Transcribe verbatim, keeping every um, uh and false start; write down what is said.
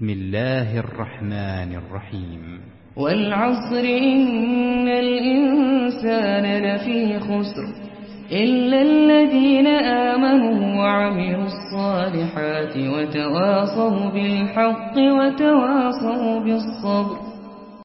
بسم الله الرحمن الرحيم والعصر إن الإنسان لفي خسر إلا الذين آمنوا وعملوا الصالحات وتواصوا بالحق وتواصوا بالصبر